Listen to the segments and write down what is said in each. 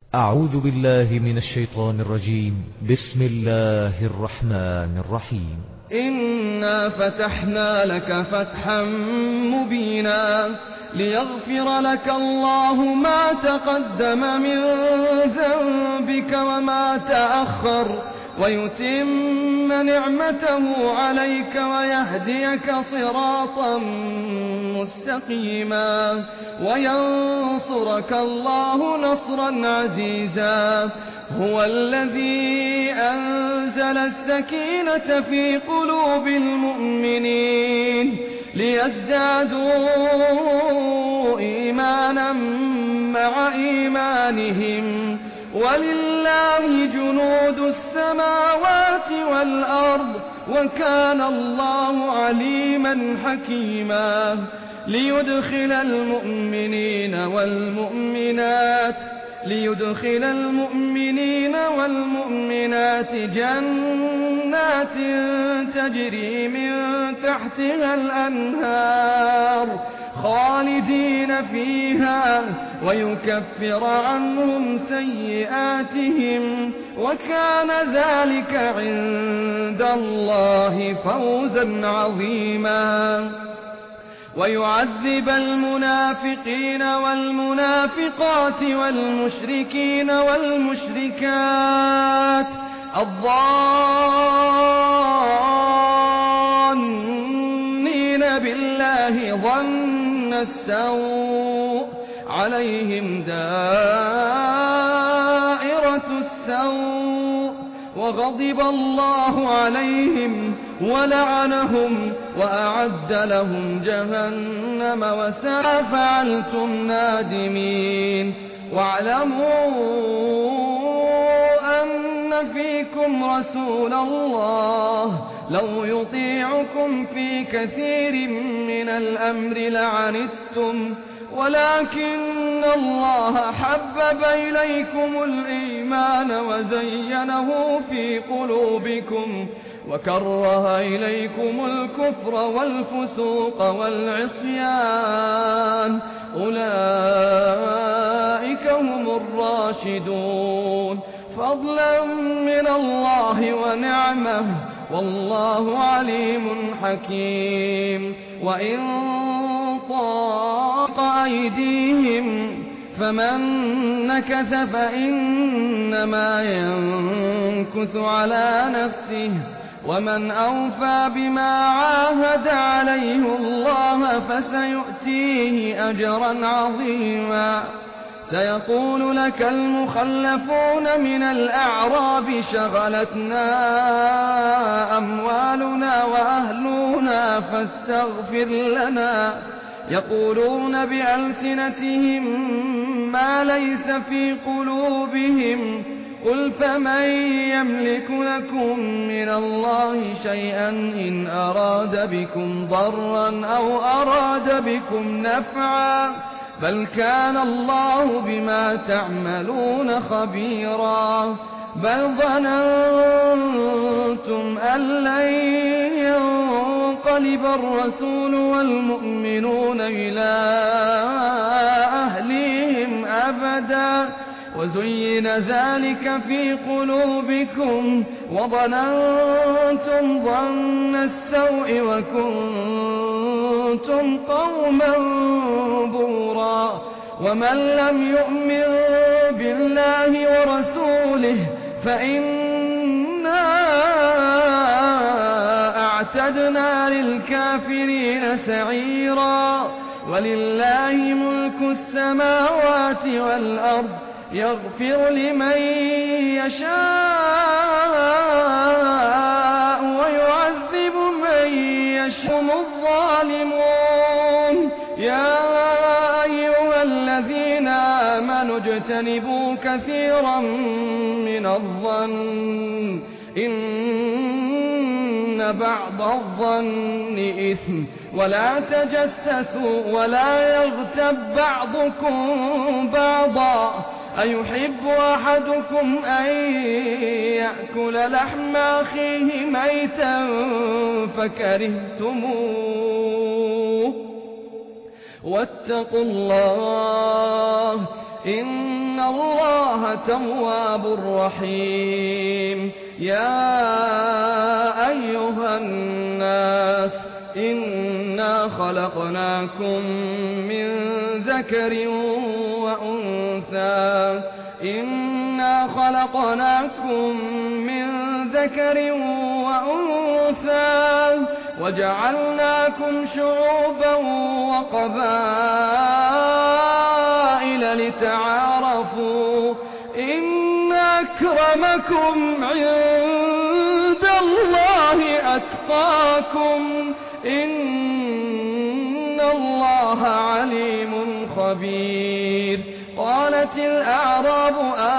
أعوذ بالله من الشيطان الرجيم. بسم الله الرحمن الرحيم. إنا فتحنا لك فتحا مبينا ليغفر لك الله ما تقدم من ذنبك وما تأخر ويتم نعمته عليك ويهديك صراطا مستقيما وينصرك الله نصرا عزيزا. هو الذي أنزل السكينة في قلوب المؤمنين ليزدادوا إيمانا مع إيمانهم ولله جنود السماوات والأرض وكان الله عليما حكيما. ليدخل المؤمنين والمؤمنات جنات تجري من تحتها الأنهار خالدين فيها ويكفر عنهم سيئاتهم وكان ذلك عند الله فوزا عظيما. ويعذب المنافقين والمنافقات والمشركين والمشركات الظانين بالله ظن السوء عليهم دائرة السوء وغضب الله عليهم ولعنهم وأعد لهم جهنم وساءت فعلتم نادمين. واعلموا أن فيكم رسول الله لو يطيعكم في كثير من الأمر لعنتم ولكن الله حبب إليكم الإيمان وزينه في قلوبكم وكره إليكم الكفر والفسوق والعصيان أولئك هم الراشدون فضلا من الله ونعمه والله عليم حكيم. وإن طاق أيديهم فمن نكث فإنما ينكث على نفسه ومن أوفى بما عاهد عليه الله فسيؤتيه أجرا عظيما. سيقول لك المخلفون من الأعراب شغلتنا أموالنا وأهلنا فاستغفر لنا يقولون بألسنتهم ما ليس في قلوبهم قل فمن يملك لكم من الله شيئا إن أراد بكم ضرا أو أراد بكم نفعا بل كان الله بما تعملون خبيرا. بل ظننتم أن لن ينقلب الرسول والمؤمنون إلى أهليهم أبدا وزين ذلك في قلوبكم وظننتم ظن السوء وكنتم قوما بورا. ومن لم يؤمن بالله ورسوله فإنا أعتدنا للكافرين سعيرا. ولله ملك السماوات والأرض يغفر لمن يشاء ويعذب من يشاء. الظالمون يا أيها الذين آمنوا اجتنبوا كثيرا من الظن إن بعض الظن إثم ولا تجسسوا ولا يغتب بعضكم بعضا أيحب أحدكم أن يأكل لحم أخيه ميتا فكرهتموه واتقوا الله إن الله تواب رحيم. يا أيها الناس إنا خلقناكم من ذكر وأنثى وجعلناكم شعوبا وقبائل لتعارفوا إن أكرمكم عند الله أتقاكم إن الله عليم خبير. قالت الأعراب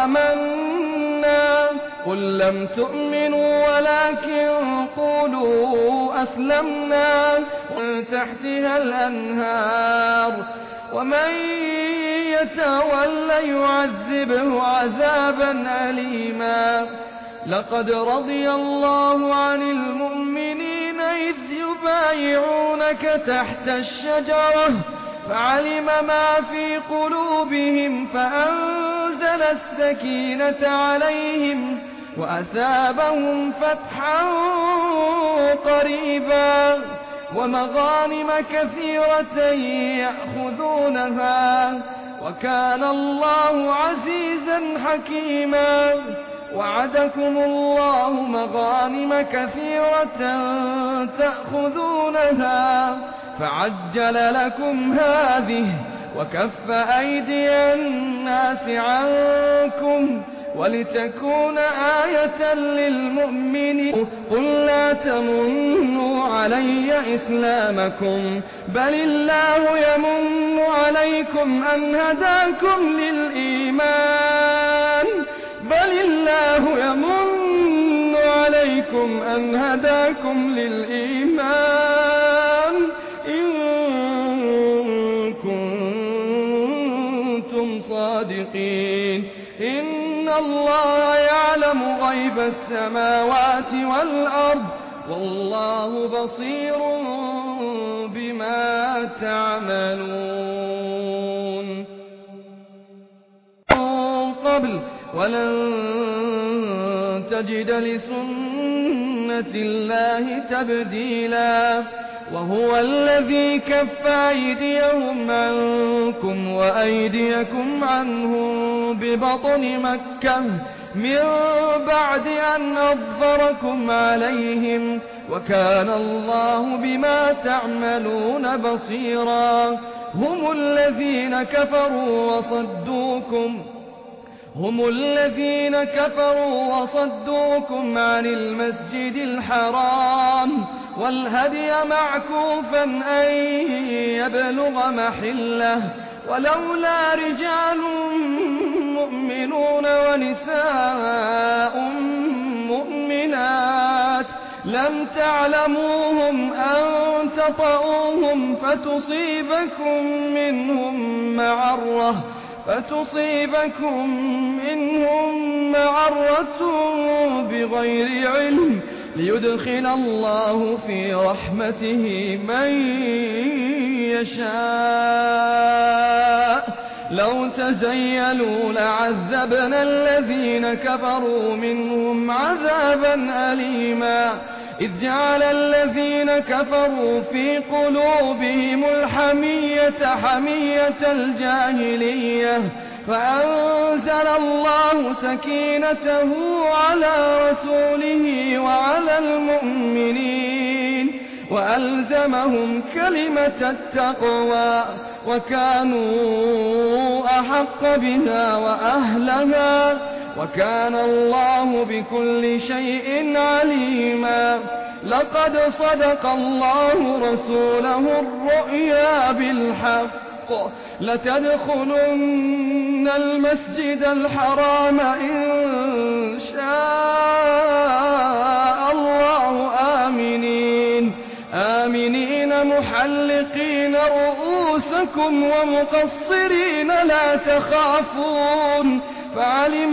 آمنا قل لم تؤمنوا ولكن قولوا أسلمنا ومن تحتها الأنهار ومن يتول يعذبه عذابا أليما. لقد رضي الله عن المؤمنين إذ يبايعونك تحت الشجرة فعلم ما في قلوبهم فأنزل السكينة عليهم وأثابهم فتحا قريبا ومغانم كثيرة يأخذونها وكان الله عزيزا حكيما. وعدكم الله مغانم كثيرة تأخذونها فعجل لكم هذه وكف أيدي الناس عنكم ولتكون آية للمؤمنين. قل لا تمنوا علي إسلامكم بل الله يمن عليكم أن هداكم للإيمان إن كنتم صادقين. إن الله يعلم غيب السماوات والأرض والله بصير بما تعملون. قبل ولن تجد لسنة الله تبديلا وهو الذي كف أيديهم عنكم وأيديكم عنهم ببطن مكة من بعد أن أظفركم عليهم وكان الله بما تعملون بصيرا. هم الذين كفروا وصدوكم عن المسجد الحرام والهدي معكوفا أن يبلغ محله ولولا رجال مؤمنون ونساء مؤمنات لم تعلموهم أن تطؤوهم فتصيبكم منهم معرة بغير علم ليدخل الله في رحمته من يشاء. لو تزيلوا لعذبنا الذين كفروا منهم عذابا أليما. إذ جعل الذين كفروا في قلوبهم الحمية حمية الجاهلية فأنزل الله سكينته على رسوله وعلى المؤمنين وألزمهم كلمة التقوى وكانوا أحق بها وأهلها وكان الله بكل شيء عليما. لقد صدق الله رسوله الرؤيا بالحق لتدخلن المسجد الحرام إن شاء الله آمنين محلقين رؤوسكم ومقصرين لا تخافون فعلم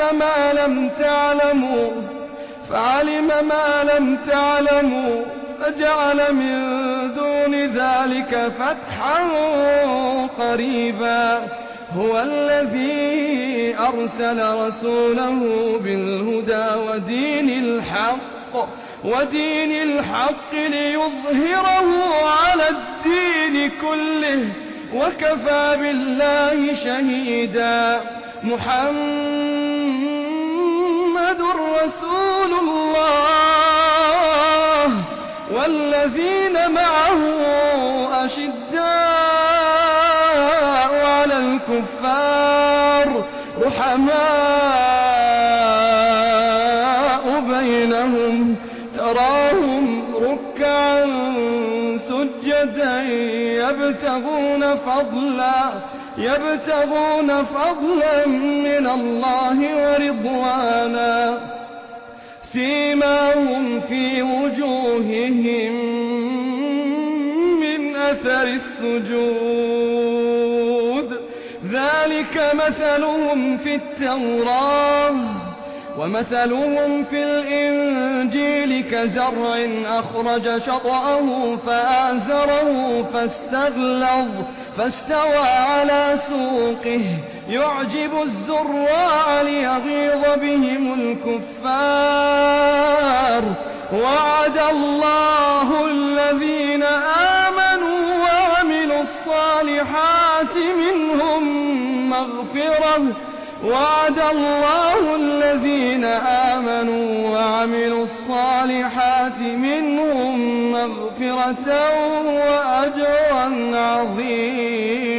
ما لم تعلموا فجعل من دون ذلك فتحا قريبا. هو الذي أرسل رسوله بالهدى ودين الحق ليظهره على الدين كله وكفى بالله شهيدا. محمد رسول الله والذين معه أشداء على الكفار رحماء بينهم تراهم ركعا سجدا يبتغون فضلا من الله ورضوانا سيماهم في وجوههم من أثر السجود ذلك مثلهم في التوراة ومثلهم في الإنجيل كزرع أخرج شطأه فآزره فاستوى على سوقه يعجب الزراع ليغيظ بهم الكفار. وعد الله الذين آمنوا وعملوا الصالحات منهم مغفرة وأجرا عظيما.